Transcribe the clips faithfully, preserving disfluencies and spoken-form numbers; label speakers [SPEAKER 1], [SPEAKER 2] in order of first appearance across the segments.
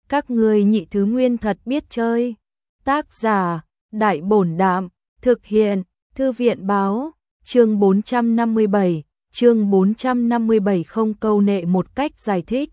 [SPEAKER 1] Các ngươi nhị thứ nguyên thật biết chơi. Tác giả, Đại Bổn Đạm, thực hiện, Thư viện báo, chương bốn trăm năm mươi bảy, chương bốn trăm năm mươi bảy không câu nệ một cách giải thích.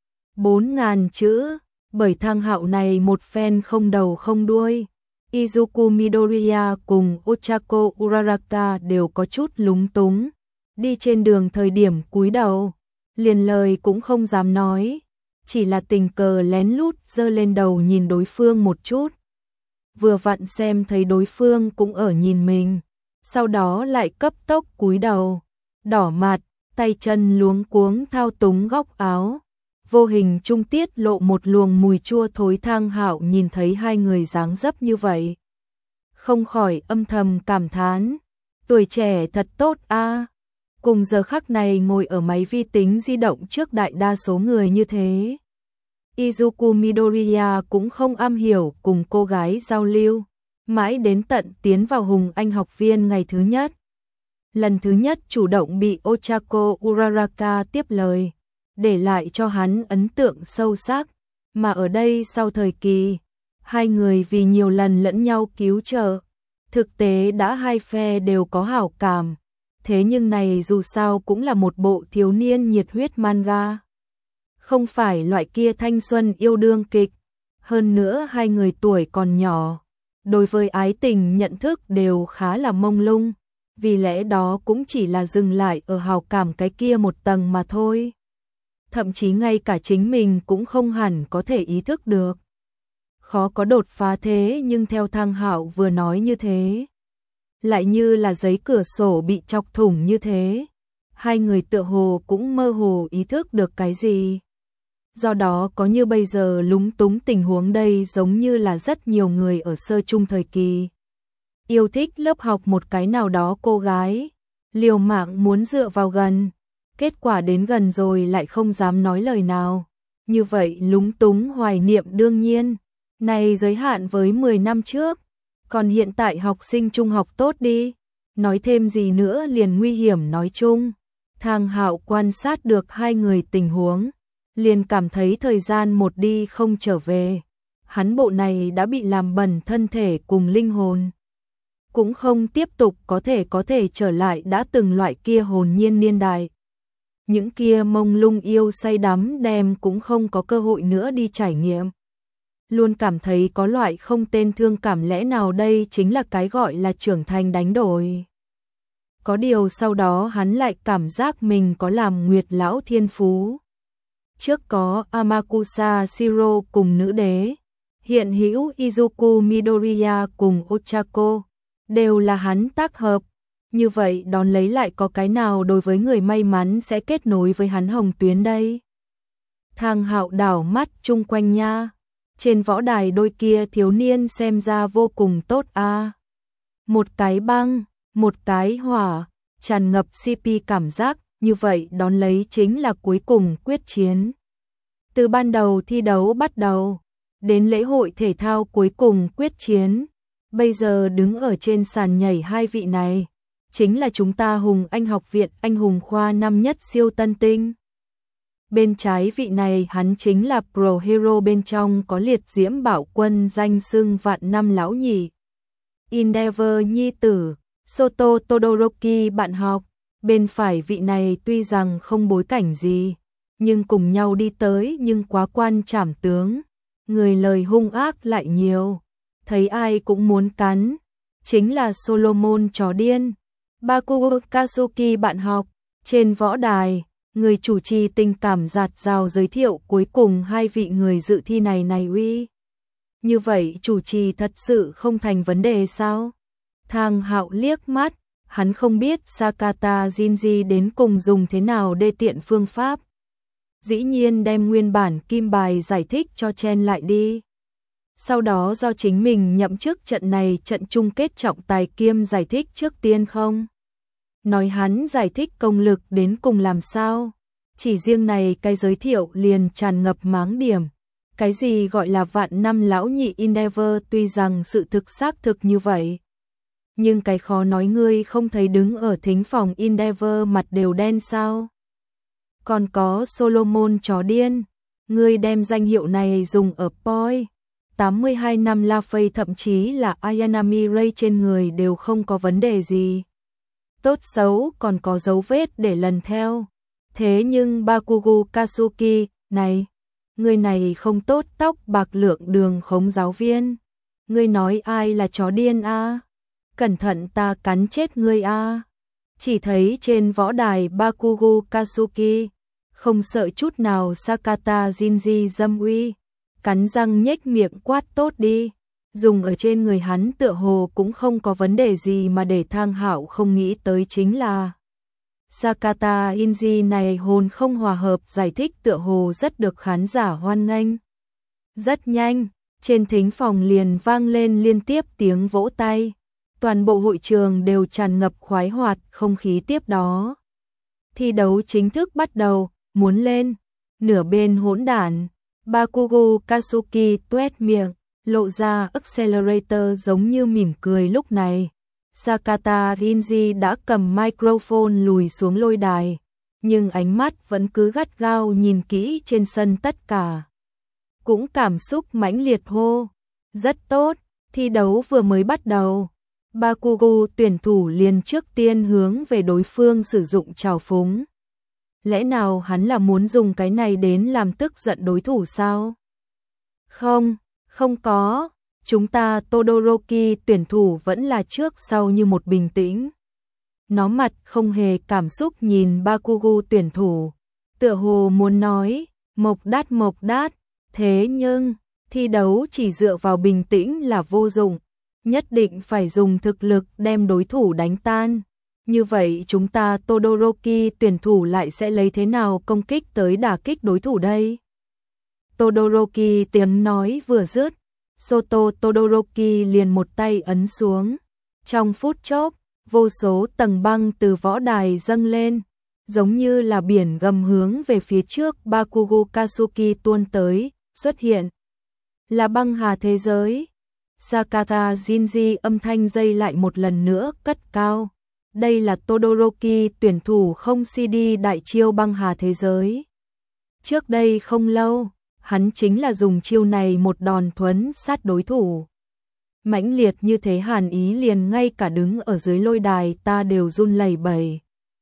[SPEAKER 1] bốn nghìn chữ, bởi Thang Hạo này một phen không đầu không đuôi. Izuku Midoriya cùng Ochako Uraraka đều có chút lúng túng. Đi trên đường thời điểm cúi đầu, liền lời cũng không dám nói, chỉ là tình cờ lén lút giơ lên đầu nhìn đối phương một chút. Vừa vặn xem thấy đối phương cũng ở nhìn mình, sau đó lại cấp tốc cúi đầu, đỏ mặt, tay chân luống cuống thao túng góc áo. Vô hình trung tiết lộ một luồng mùi chua thối. Thang Hạo nhìn thấy hai người dáng dấp như vậy, không khỏi âm thầm cảm thán, tuổi trẻ thật tốt a. Cùng giờ khắc này ngồi ở máy vi tính di động trước đại đa số người như thế. Izuku Midoriya cũng không am hiểu cùng cô gái giao lưu, mãi đến tận tiến vào Hùng Anh học viên ngày thứ nhất. Lần thứ nhất chủ động bị Ochako Uraraka tiếp lời, để lại cho hắn ấn tượng sâu sắc, mà ở đây sau thời kỳ, hai người vì nhiều lần lẫn nhau cứu trợ, thực tế đã hai phe đều có hảo cảm. Thế nhưng này dù sao cũng là một bộ thiếu niên nhiệt huyết manga, không phải loại kia thanh xuân yêu đương kịch. Hơn nữa hai người tuổi còn nhỏ, đối với ái tình nhận thức đều khá là mông lung, vì lẽ đó cũng chỉ là dừng lại ở hào cảm cái kia một tầng mà thôi. Thậm chí ngay cả chính mình cũng không hẳn có thể ý thức được. Khó có đột phá thế nhưng theo Thang Hạo vừa nói như thế, lại như là giấy cửa sổ bị chọc thủng như thế. Hai người tựa hồ cũng mơ hồ ý thức được cái gì. Do đó có như bây giờ lúng túng tình huống đây giống như là rất nhiều người ở sơ trung thời kỳ. Yêu thích lớp học một cái nào đó cô gái, liều mạng muốn dựa vào gần, kết quả đến gần rồi lại không dám nói lời nào. Như vậy lúng túng hoài niệm đương nhiên, này giới hạn với mười năm trước. Còn hiện tại học sinh trung học tốt đi, nói thêm gì nữa liền nguy hiểm nói chung. Thang Hạo quan sát được hai người tình huống, liền cảm thấy thời gian một đi không trở về. Hắn bộ này đã bị làm bẩn thân thể cùng linh hồn, cũng không tiếp tục có thể có thể trở lại đã từng loại kia hồn nhiên niên đại. Những kia mông lung yêu say đắm đem cũng không có cơ hội nữa đi trải nghiệm. Luôn cảm thấy có loại không tên thương cảm, lẽ nào đây chính là cái gọi là trưởng thành đánh đổi. Có điều sau đó hắn lại cảm giác mình có làm Nguyệt lão thiên phú. Trước có Amakusa Shiro cùng nữ đế, hiện hữu Izuku Midoriya cùng Ochako, đều là hắn tác hợp. Như vậy đón lấy lại có cái nào đối với người may mắn sẽ kết nối với hắn hồng tuyến đây? Thang Hạo đảo mắt chung quanh nha. Trên võ đài đôi kia thiếu niên xem ra vô cùng tốt a. À. Một cái băng, một cái hỏa, tràn ngập xê pê cảm giác, như vậy đón lấy chính là cuối cùng quyết chiến. Từ ban đầu thi đấu bắt đầu, đến lễ hội thể thao cuối cùng quyết chiến, bây giờ đứng ở trên sàn nhảy hai vị này, chính là chúng ta Hùng Anh học viện anh hùng khoa năm nhất siêu tân tinh. Bên trái vị này hắn chính là Pro Hero, bên trong có liệt diễm bảo quân danh xưng vạn năm lão nhị. Endeavor nhi tử, Soto Todoroki bạn học. Bên phải vị này tuy rằng không bối cảnh gì, nhưng cùng nhau đi tới nhưng quá quan trảm tướng. Người lời hung ác lại nhiều, thấy ai cũng muốn cắn. Chính là Solomon chó điên. Bakugo Katsuki bạn học. Trên võ đài, người chủ trì tình cảm dạt dào giới thiệu cuối cùng hai vị người dự thi này này uy. Như vậy chủ trì thật sự không thành vấn đề sao? Thang Hạo liếc mắt, hắn không biết Sakata Jinji đến cùng dùng thế nào đê tiện phương pháp. Dĩ nhiên đem nguyên bản kim bài giải thích cho chen lại đi. Sau đó do chính mình nhậm chức trận này trận chung kết trọng tài kiêm giải thích trước tiên không? Nói hắn giải thích công lực đến cùng làm sao? Chỉ riêng này cái giới thiệu liền tràn ngập máng điểm. Cái gì gọi là vạn năm lão nhị Endeavor, tuy rằng sự thực xác thực như vậy. Nhưng cái khó nói ngươi không thấy đứng ở thính phòng Endeavor mặt đều đen sao? Còn có Solomon chó điên. Ngươi đem danh hiệu này dùng ở Poi. tám mươi hai năm La Fay thậm chí là Ayanami Ray trên người đều không có vấn đề gì. Tốt xấu còn có dấu vết để lần theo. Thế nhưng Bakugo Katsuki, này, người này không tốt, tóc bạc lượng đường khống giáo viên. Ngươi nói ai là chó điên a? À? Cẩn thận ta cắn chết ngươi a. À? Chỉ thấy trên võ đài Bakugo Katsuki, không sợ chút nào Sakata Shinji dâm uy, cắn răng nhếch miệng quát tốt đi. Dùng ở trên người hắn tựa hồ cũng không có vấn đề gì, mà để Thang Hạo không nghĩ tới chính là Sakata Shinji này hồn không hòa hợp giải thích tựa hồ rất được khán giả hoan nghênh. Rất nhanh, trên thính phòng liền vang lên liên tiếp tiếng vỗ tay. Toàn bộ hội trường đều tràn ngập khoái hoạt không khí. Tiếp đó, thi đấu chính thức bắt đầu, muốn lên. Nửa bên hỗn đản, Bakugo Katsuki tuét miệng, lộ ra accelerator giống như mỉm cười. Lúc này, Sakata Shinji đã cầm microphone lùi xuống lôi đài, nhưng ánh mắt vẫn cứ gắt gao nhìn kỹ trên sân. Tất cả cũng cảm xúc mãnh liệt hô. Rất tốt, thi đấu vừa mới bắt đầu. Bakugo tuyển thủ liền trước tiên hướng về đối phương sử dụng trào phúng. Lẽ nào hắn là muốn dùng cái này đến làm tức giận đối thủ sao? Không, không có. Chúng ta Todoroki tuyển thủ vẫn là trước sau như một, bình tĩnh. Nó mặt không hề cảm xúc nhìn Bakugo tuyển thủ, tựa hồ muốn nói, mộc đát mộc đát. Thế nhưng, thi đấu chỉ dựa vào bình tĩnh là vô dụng, nhất định phải dùng thực lực đem đối thủ đánh tan. Như vậy chúng ta Todoroki tuyển thủ lại sẽ lấy thế nào công kích tới đả kích đối thủ đây? Todoroki tiếng nói vừa dứt, Soto Todoroki liền một tay ấn xuống. Trong phút chốc, vô số tầng băng từ võ đài dâng lên, giống như là biển gầm hướng về phía trước Bakugo Katsuki tuôn tới. Xuất hiện là băng hà thế giới. Sakata Shinji âm thanh dây lại một lần nữa cất cao. Đây là Todoroki tuyển thủ không xê đê đại chiêu băng hà thế giới. Trước đây không lâu, hắn chính là dùng chiêu này một đòn thuấn sát đối thủ. Mãnh liệt như thế hàn ý liền ngay cả đứng ở dưới lôi đài ta đều run lẩy bẩy.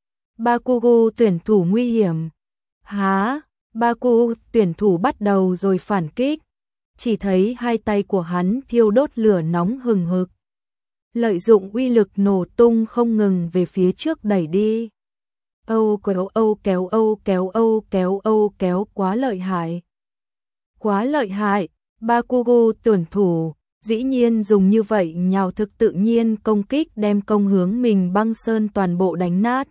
[SPEAKER 1] Bakugo tuyển thủ nguy hiểm. Há, Bakugo tuyển thủ bắt đầu rồi phản kích. Chỉ thấy hai tay của hắn thiêu đốt lửa nóng hừng hực, lợi dụng uy lực nổ tung không ngừng về phía trước đẩy đi. Âu kéo âu kéo âu kéo âu kéo âu kéo quá lợi hại. Quá lợi hại, Bakugo tuyển thủ dĩ nhiên dùng như vậy nhào thực tự nhiên công kích đem công hướng mình băng sơn toàn bộ đánh nát.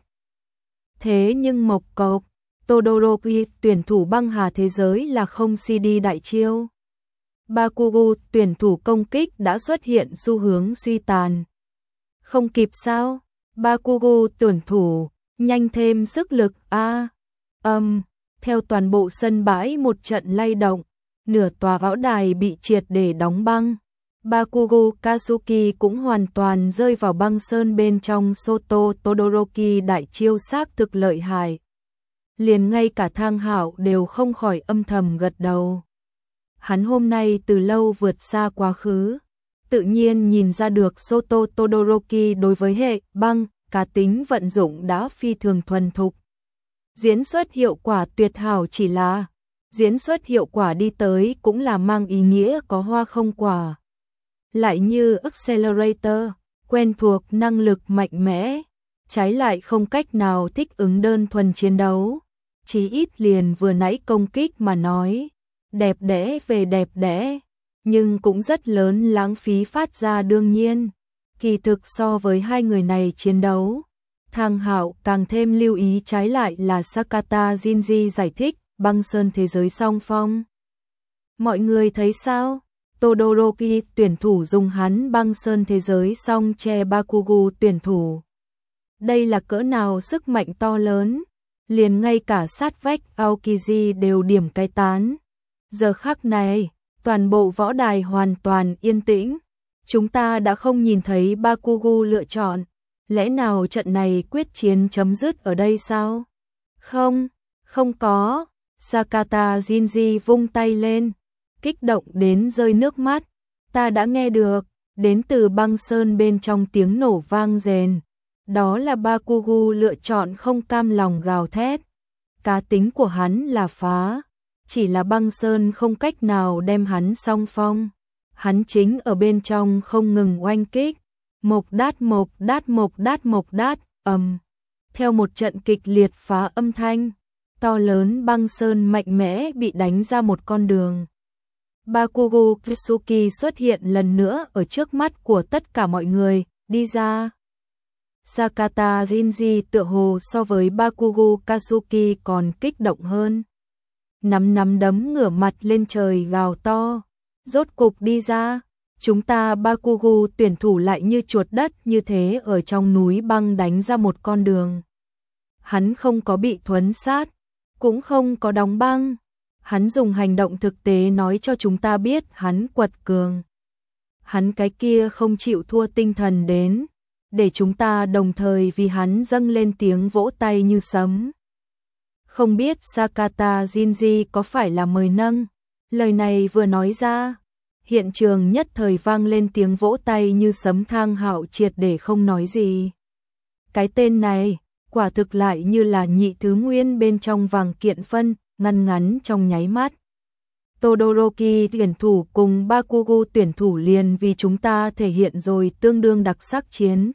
[SPEAKER 1] Thế nhưng mộc cộc, Todoroki tuyển thủ băng hà thế giới là không xê đê đại chiêu. Bakugo tuyển thủ công kích đã xuất hiện xu hướng suy tàn. Không kịp sao? Bakugo tuyển thủ, nhanh thêm sức lực a. Âm, um, theo toàn bộ sân bãi một trận lay động, nửa tòa võ đài bị triệt để đóng băng. Bakugo Katsuki cũng hoàn toàn rơi vào băng sơn bên trong. Soto Todoroki đại chiêu xác thực lợi hại. Liền ngay cả Thang Hạo đều không khỏi âm thầm gật đầu. Hắn hôm nay từ lâu vượt xa quá khứ, tự nhiên nhìn ra được Soto Todoroki đối với hệ băng, cá tính vận dụng đã phi thường thuần thục. Diễn xuất hiệu quả tuyệt hảo, chỉ là diễn xuất hiệu quả đi tới cũng là mang ý nghĩa có hoa không quả. Lại như accelerator, quen thuộc năng lực mạnh mẽ, trái lại không cách nào thích ứng đơn thuần chiến đấu. Chí ít liền vừa nãy công kích mà nói, đẹp đẽ về đẹp đẽ, nhưng cũng rất lớn lãng phí phát ra. Đương nhiên, kỳ thực so với hai người này chiến đấu, Thang Hạo càng thêm lưu ý trái lại là Sakata Shinji giải thích băng sơn thế giới song phong. Mọi người thấy sao? Todoroki tuyển thủ dùng hắn băng sơn thế giới song che Bakugo tuyển thủ. Đây là cỡ nào sức mạnh to lớn, liền ngay cả sát vách Aokiji đều điểm cái tán. Giờ khắc này, toàn bộ võ đài hoàn toàn yên tĩnh. Chúng ta đã không nhìn thấy Bakugo lựa chọn. Lẽ nào trận này quyết chiến chấm dứt ở đây sao? Không, không có. Sakata Jinji vung tay lên, kích động đến rơi nước mắt. Ta đã nghe được, đến từ băng sơn bên trong tiếng nổ vang rền. Đó là Bakugo lựa chọn không cam lòng gào thét. Cá tính của hắn là phá, chỉ là băng sơn không cách nào đem hắn song phong. Hắn chính ở bên trong không ngừng oanh kích. Mộc đát mộc đát mộc đát mộc đát, ầm. Theo một trận kịch liệt phá âm thanh, to lớn băng sơn mạnh mẽ bị đánh ra một con đường. Bakugo Kitsuki xuất hiện lần nữa ở trước mắt của tất cả mọi người, đi ra. Sakata Jinji tựa hồ so với Bakugo Katsuki còn kích động hơn. Nắm nắm đấm ngửa mặt lên trời gào to. Rốt cục đi ra, chúng ta Bakugo tuyển thủ lại như chuột đất như thế ở trong núi băng đánh ra một con đường. Hắn không có bị thuấn sát, cũng không có đóng băng. Hắn dùng hành động thực tế nói cho chúng ta biết hắn quật cường. Hắn cái kia không chịu thua tinh thần đến, để chúng ta đồng thời vì hắn dâng lên tiếng vỗ tay như sấm. Không biết Sakata Jinji có phải là mời nâng? Lời này vừa nói ra, hiện trường nhất thời vang lên tiếng vỗ tay như sấm. Thang Hạo triệt để không nói gì. Cái tên này, quả thực lại như là nhị thứ nguyên bên trong vàng kiện phân, ngăn ngắn trong nháy mắt. Todoroki tuyển thủ cùng Bakugo tuyển thủ liền vì chúng ta thể hiện rồi tương đương đặc sắc chiến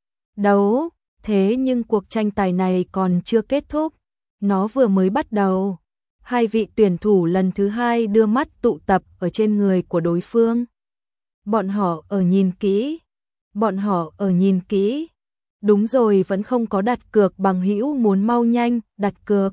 [SPEAKER 1] đấu. Thế nhưng cuộc tranh tài này còn chưa kết thúc, nó vừa mới bắt đầu. Hai vị tuyển thủ lần thứ hai đưa mắt tụ tập ở trên người của đối phương. Bọn họ ở nhìn kỹ, bọn họ ở nhìn kỹ. Đúng rồi, vẫn không có đặt cược, bằng hữu muốn mau nhanh đặt cược.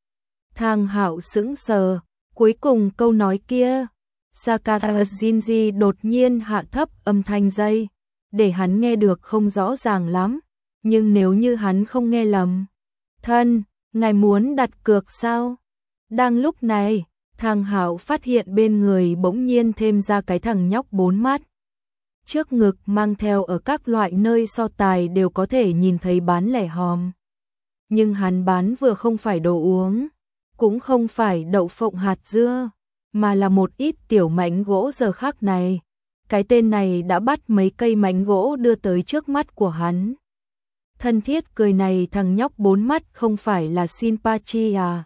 [SPEAKER 1] Thang Hạo sững sờ, cuối cùng câu nói kia, Sakata Jinji đột nhiên hạ thấp âm thanh dây, để hắn nghe được không rõ ràng lắm, nhưng nếu như hắn không nghe lầm. Thân, ngài muốn đặt cược sao? Đang lúc này, Thang Hạo phát hiện bên người bỗng nhiên thêm ra cái thằng nhóc bốn mắt. Trước ngực mang theo ở các loại nơi so tài đều có thể nhìn thấy bán lẻ hòm. Nhưng hắn bán vừa không phải đồ uống, cũng không phải đậu phộng hạt dưa, mà là một ít tiểu mảnh gỗ. Giờ khắc này, cái tên này đã bắt mấy cây mảnh gỗ đưa tới trước mắt của hắn. Thân thiết cười này, thằng nhóc bốn mắt không phải là Shinpachi à?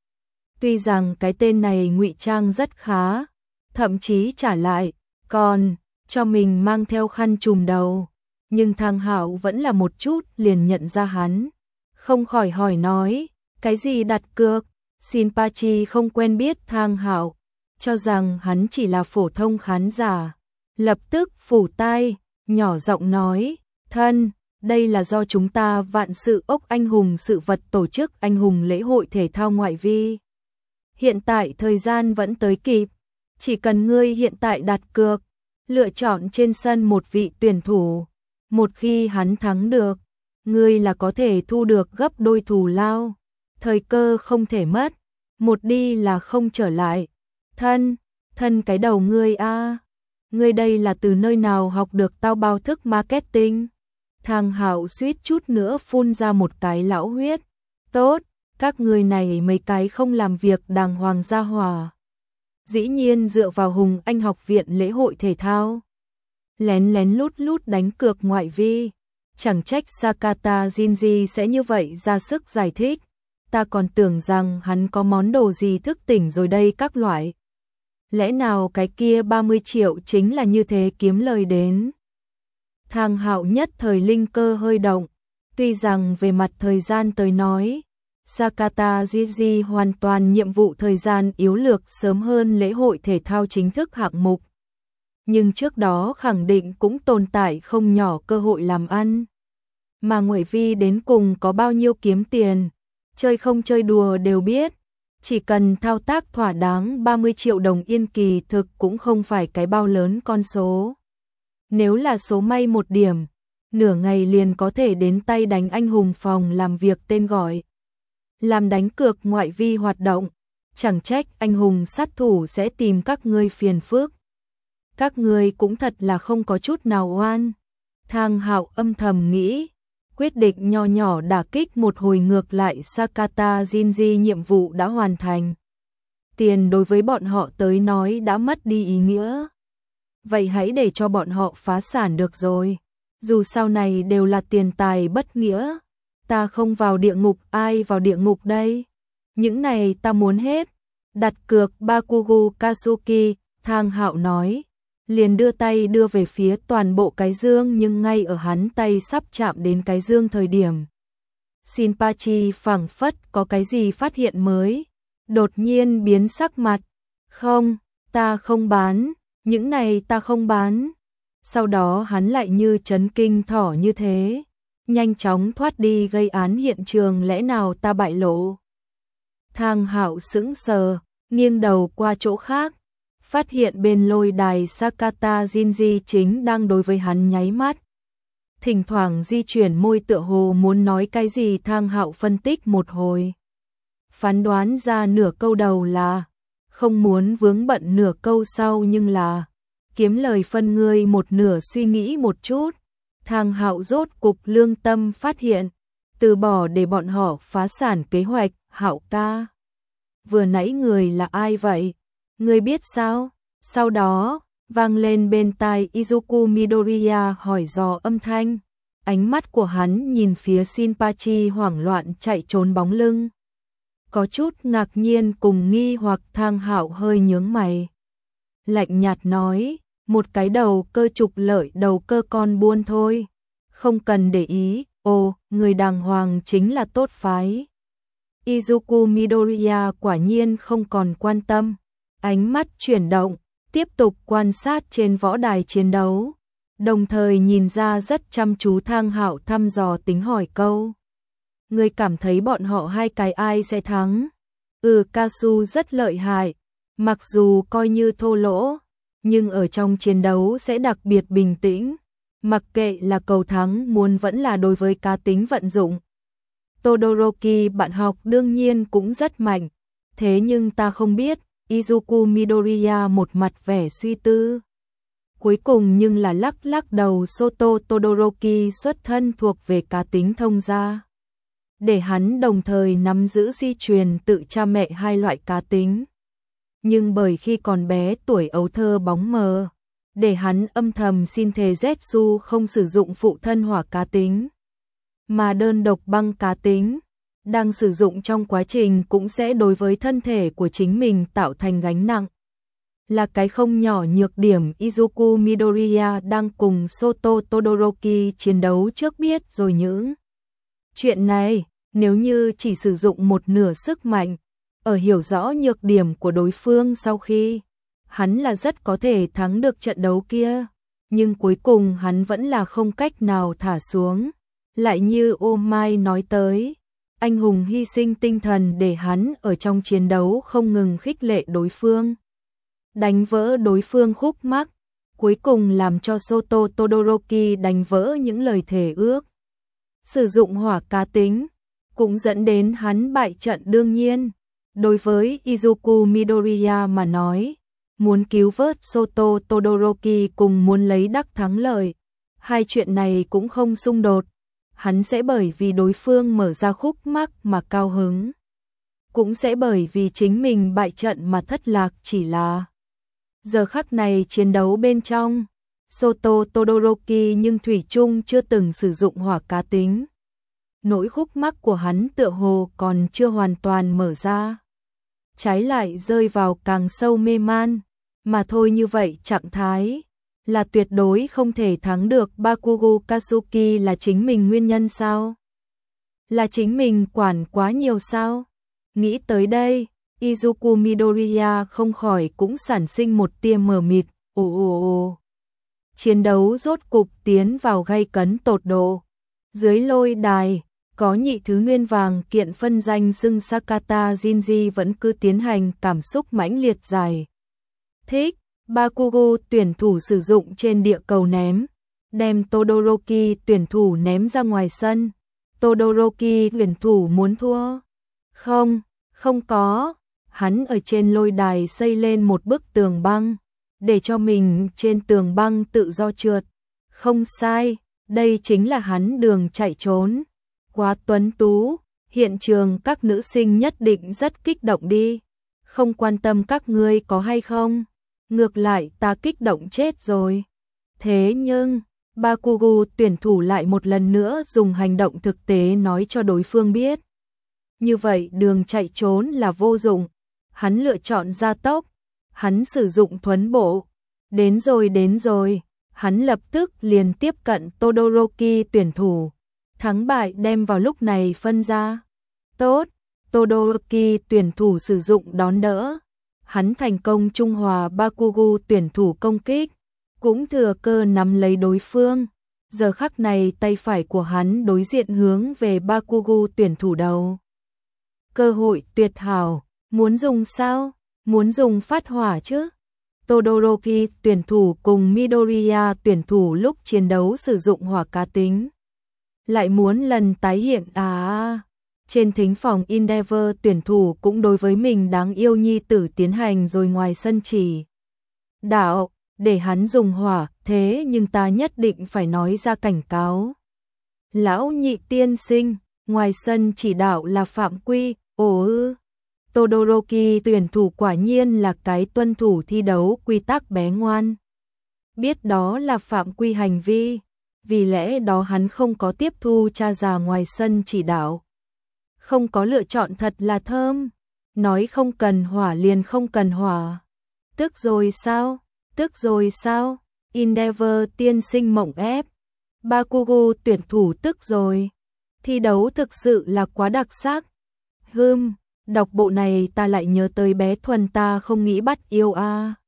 [SPEAKER 1] Tuy rằng cái tên này ngụy trang rất khá, thậm chí trả lại, còn cho mình mang theo khăn trùm đầu, nhưng Thang Hạo vẫn là một chút liền nhận ra hắn, không khỏi hỏi nói, cái gì đặt cược? Shinpachi không quen biết Thang Hạo, cho rằng hắn chỉ là phổ thông khán giả, lập tức phủ tay, nhỏ giọng nói, thân, đây là do chúng ta Vạn Sự Ốc Anh Hùng sự vật tổ chức anh hùng lễ hội thể thao ngoại vi. Hiện tại thời gian vẫn tới kịp, chỉ cần ngươi hiện tại đặt cược, lựa chọn trên sân một vị tuyển thủ, một khi hắn thắng được, ngươi là có thể thu được gấp đôi thù lao, thời cơ không thể mất, một đi là không trở lại. Thân, thân cái đầu ngươi a, ngươi đây là từ nơi nào học được tao bao thức marketing? Thang Hạo suýt chút nữa phun ra một cái lão huyết. Tốt, các người này mấy cái không làm việc đàng hoàng gia hòa. Dĩ nhiên dựa vào Hùng Anh học viện lễ hội thể thao. Lén lén lút lút đánh cược ngoại vi. Chẳng trách Sakata Jinji sẽ như vậy ra sức giải thích. Ta còn tưởng rằng hắn có món đồ gì thức tỉnh rồi đây các loại. Lẽ nào cái kia ba mươi triệu chính là như thế kiếm lời đến? Thang Hạo nhất thời linh cơ hơi động. Tuy rằng về mặt thời gian tới nói, Sakata Jinji hoàn toàn nhiệm vụ thời gian yếu lược sớm hơn lễ hội thể thao chính thức hạng mục. Nhưng trước đó khẳng định cũng tồn tại không nhỏ cơ hội làm ăn. Mà ngoại vi đến cùng có bao nhiêu kiếm tiền, chơi không chơi đùa đều biết. Chỉ cần thao tác thỏa đáng, ba mươi triệu đồng yên kỳ thực cũng không phải cái bao lớn con số. Nếu là số may một điểm, nửa ngày liền có thể đến tay đánh anh hùng phòng làm việc tên gọi. Làm đánh cược ngoại vi hoạt động, chẳng trách anh hùng sát thủ sẽ tìm các ngươi phiền phức. Các ngươi cũng thật là không có chút nào oan. Thang Hạo âm thầm nghĩ, quyết định nho nhỏ đả kích một hồi ngược lại Sakata Jinji nhiệm vụ đã hoàn thành. tiền đối với bọn họ tới nói đã mất đi ý nghĩa. Vậy hãy để cho bọn họ phá sản được rồi. Dù sau này đều là tiền tài bất nghĩa. Ta không vào địa ngục, ai vào địa ngục đây? Những này ta muốn hết. Đặt cược Bakugo Katsuki, Thang Hạo nói. Liền đưa tay đưa về phía toàn bộ cái dương, nhưng ngay ở hắn tay sắp chạm đến cái dương thời điểm. Shinpachi phảng phất có cái gì phát hiện mới. Đột nhiên biến sắc mặt. Không, ta không bán. Những này ta không bán. Sau đó hắn lại như chấn kinh thỏ như thế. Nhanh chóng thoát đi gây án hiện trường, lẽ nào ta bại lộ? Thang Hạo sững sờ, nghiêng đầu qua chỗ khác. Phát hiện bên lôi đài Sakata Jinji chính đang đối với hắn nháy mắt. Thỉnh thoảng di chuyển môi tựa hồ muốn nói cái gì. Thang Hạo phân tích một hồi. Phán đoán ra nửa câu đầu là không muốn vướng bận nửa câu sau, nhưng là kiếm lời phân ngươi một nửa, suy nghĩ một chút. Thang Hạo rốt cục lương tâm phát hiện, từ bỏ để bọn họ phá sản kế hoạch. Hạo ca, vừa nãy người là ai vậy? Ngươi biết sao? Sau đó, vang lên bên tai Izuku Midoriya hỏi dò âm thanh. Ánh mắt của hắn nhìn phía Shinpachi hoảng loạn chạy trốn bóng lưng. Có chút ngạc nhiên cùng nghi hoặc. Thang Hạo hơi nhướng mày. Lạnh nhạt nói, một cái đầu cơ trục lợi, đầu cơ con buôn thôi. Không cần để ý, ồ, người đàng hoàng chính là tốt phái. Izuku Midoriya quả nhiên không còn quan tâm. Ánh mắt chuyển động, tiếp tục quan sát trên võ đài chiến đấu. Đồng thời nhìn ra rất chăm chú. Thang Hạo thăm dò tính hỏi câu. Người cảm thấy bọn họ hai cái ai sẽ thắng? Ừ, Kasu rất lợi hại. Mặc dù coi như thô lỗ, nhưng ở trong chiến đấu sẽ đặc biệt bình tĩnh. Mặc kệ là cầu thắng muốn vẫn là đối với cá tính vận dụng. Todoroki bạn học đương nhiên cũng rất mạnh. Thế nhưng ta không biết. Izuku Midoriya một mặt vẻ suy tư. Cuối cùng nhưng là lắc lắc đầu. Soto Todoroki xuất thân thuộc về cá tính thông gia. Để hắn đồng thời nắm giữ di truyền tự cha mẹ hai loại cá tính. Nhưng bởi khi còn bé tuổi ấu thơ bóng mờ, để hắn âm thầm xin thề Zetsu không sử dụng phụ thân hỏa cá tính, mà đơn độc băng cá tính. Đang sử dụng trong quá trình cũng sẽ đối với thân thể của chính mình tạo thành gánh nặng. Là cái không nhỏ nhược điểm. Izuku Midoriya đang cùng Soto Todoroki chiến đấu trước biết rồi những chuyện này. Nếu như chỉ sử dụng một nửa sức mạnh, ở hiểu rõ nhược điểm của đối phương sau khi, hắn là rất có thể thắng được trận đấu kia. Nhưng cuối cùng hắn vẫn là không cách nào thả xuống. Lại như Ô Mai nói tới, anh hùng hy sinh tinh thần để hắn ở trong chiến đấu không ngừng khích lệ đối phương, đánh vỡ đối phương khúc mắc, cuối cùng làm cho Soto Todoroki đánh vỡ những lời thề ước. Sử dụng hỏa cá tính, cũng dẫn đến hắn bại trận. Đương nhiên, đối với Izuku Midoriya mà nói, muốn cứu vớt Soto Todoroki cùng muốn lấy đắc thắng lợi, hai chuyện này cũng không xung đột. Hắn sẽ bởi vì đối phương mở ra khúc mắc mà cao hứng, cũng sẽ bởi vì chính mình bại trận mà thất lạc. Chỉ là giờ khắc này chiến đấu bên trong, Soto Todoroki nhưng thủy chung chưa từng sử dụng hỏa cá tính. Nỗi khúc mắc của hắn tựa hồ còn chưa hoàn toàn mở ra, trái lại rơi vào càng sâu mê man, mà thôi. Như vậy trạng thái là tuyệt đối không thể thắng được. Bakugo Katsuki là chính mình nguyên nhân sao? Là chính mình quản quá nhiều sao? Nghĩ tới đây, Izuku Midoriya không khỏi cũng sản sinh một tia mờ mịt. Ồ ồ ồ. Chiến đấu rốt cục tiến vào gay cấn tột độ. Dưới lôi đài, có nhị thứ nguyên vàng kiện phân danh xưng Sakata Jinji vẫn cứ tiến hành cảm xúc mãnh liệt dài. Thích, Bakugo tuyển thủ sử dụng trên địa cầu ném, đem Todoroki tuyển thủ ném ra ngoài sân. Todoroki tuyển thủ muốn thua? Không, không có. Hắn ở trên lôi đài xây lên một bức tường băng, để cho mình trên tường băng tự do trượt. Không sai, đây chính là hắn đường chạy trốn. Quá tuấn tú, hiện trường các nữ sinh nhất định rất kích động đi. không quan tâm các ngươi có hay không. Ngược lại ta kích động chết rồi. Thế nhưng, Bakugo tuyển thủ lại một lần nữa dùng hành động thực tế nói cho đối phương biết. Như vậy đường chạy trốn là vô dụng. Hắn lựa chọn gia tốc. Hắn sử dụng thuấn bộ. Đến rồi đến rồi. Hắn lập tức liền tiếp cận Todoroki tuyển thủ. Thắng bại đem vào lúc này phân ra. Tốt, Todoroki tuyển thủ sử dụng đón đỡ. Hắn thành công trung hòa Bakugo tuyển thủ công kích. Cũng thừa cơ nắm lấy đối phương. Giờ khắc này tay phải của hắn đối diện hướng về Bakugo tuyển thủ đầu. Cơ hội tuyệt hảo, muốn dùng sao? Muốn dùng phát hỏa chứ? Todoroki tuyển thủ cùng Midoriya tuyển thủ lúc chiến đấu sử dụng hỏa cá tính. Lại muốn lần tái hiện à? Trên thính phòng Endeavor tuyển thủ cũng đối với mình đáng yêu nhi tử tiến hành rồi ngoài sân chỉ đạo, để hắn dùng hỏa, thế nhưng ta nhất định phải nói ra cảnh cáo. Lão nhị tiên sinh, ngoài sân chỉ đạo là phạm quy, ồ ư. Todoroki tuyển thủ quả nhiên là cái tuân thủ thi đấu quy tắc bé ngoan. Biết đó là phạm quy hành vi, vì lẽ đó hắn không có tiếp thu cha già ngoài sân chỉ đạo. Không có lựa chọn thật là thơm. Nói không cần hỏa liền không cần hỏa. Tức rồi sao? Tức rồi sao? Endeavor tiên sinh mộng ép. Bakugo tuyển thủ tức rồi. Thi đấu thực sự là quá đặc sắc. Hừm, đọc bộ này ta lại nhớ tới bé Thuần ta không nghĩ bắt yêu a. À.